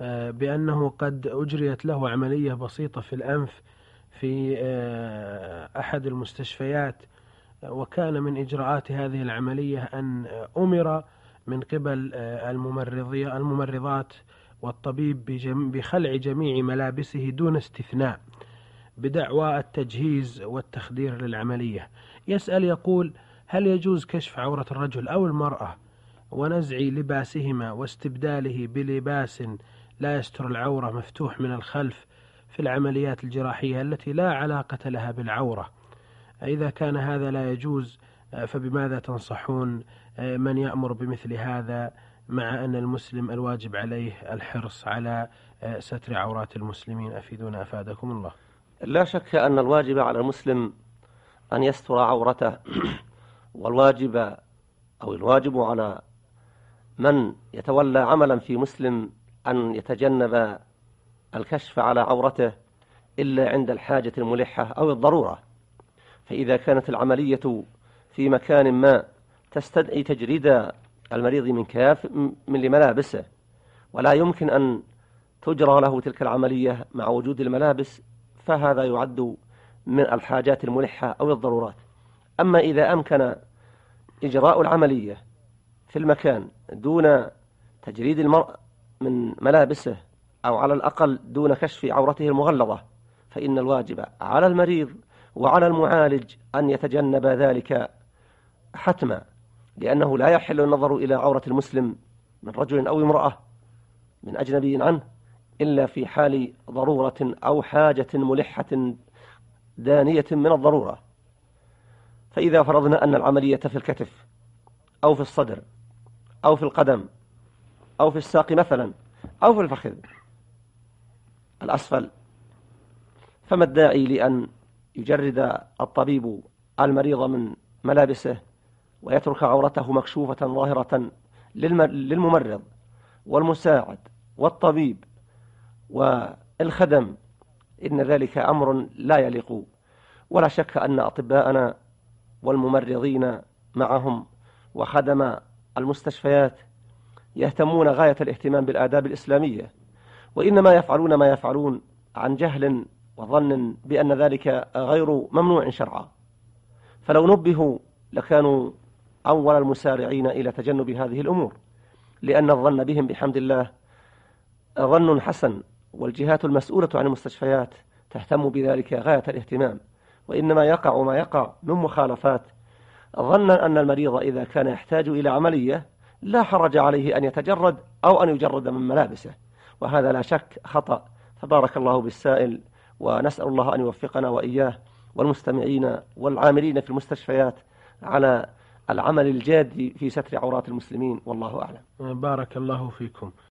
بأنه قد أجريت له عملية بسيطة في الأنف في أحد المستشفيات، وكان من إجراءات هذه العملية أن أمر من قبل الممرضات والطبيب بخلع جميع ملابسه دون استثناء بدعوى التجهيز والتخدير للعملية. يسأل يقول: هل يجوز كشف عورة الرجل أو المرأة ونزع لباسهما واستبداله بلباس لا يستر العورة مفتوح من الخلف في العمليات الجراحية التي لا علاقة لها بالعورة؟ إذا كان هذا لا يجوز فبماذا تنصحون من يأمر بمثل هذا، مع أن المسلم الواجب عليه الحرص على ستر عورات المسلمين؟ أفيدونا أفادكم الله. لا شك أن الواجب على المسلم أن يستر عورته، الواجب على من يتولى عملا في مسلم أن يتجنب الكشف على عورته إلا عند الحاجة الملحة أو الضرورة. فإذا كانت العملية في مكان ما تستدعي تجريد المريض من لملابسه، ولا يمكن أن تجرى له تلك العملية مع وجود الملابس، فهذا يعد من الحاجات الملحة أو الضرورات. أما إذا أمكن إجراء العملية في المكان دون تجريد المرء من ملابسه، أو على الأقل دون كشف عورته المغلظة، فإن الواجب على المريض وعلى المعالج أن يتجنب ذلك حتما، لأنه لا يحل النظر إلى عورة المسلم من رجل أو امرأة من أجنبي عنه إلا في حال ضرورة أو حاجة ملحة دانية من الضرورة. فإذا فرضنا أن العملية في الكتف أو في الصدر أو في القدم أو في الساق مثلا أو في الفخذ الأسفل، فما الداعي لأن يجرد الطبيب المريض من ملابسه ويترك عورته مكشوفة ظاهرة للممرض والمساعد والطبيب والخدم؟ إن ذلك أمر لا يليق. ولا شك أن أطباءنا والممرضين معهم وخدم المستشفيات يهتمون غاية الاهتمام بالآداب الإسلامية، وإنما يفعلون ما يفعلون عن جهل وظن بأن ذلك غير ممنوع شرعا. فلو نبهوا لكانوا أول المسارعين إلى تجنب هذه الأمور، لأن الظن بهم بحمد الله ظن حسن، والجهات المسؤولة عن المستشفيات تهتم بذلك غاية الاهتمام. وإنما يقع ما يقع من مخالفات، ظنا أن المريض إذا كان يحتاج إلى عملية لا حرج عليه أن يتجرد أو أن يجرد من ملابسه، وهذا لا شك خطأ. فبارك الله بالسائل، ونسأل الله أن يوفقنا وإياه والمستمعين والعاملين في المستشفيات على العمل الجاد في ستر عورات المسلمين، والله أعلم. بارك الله فيكم.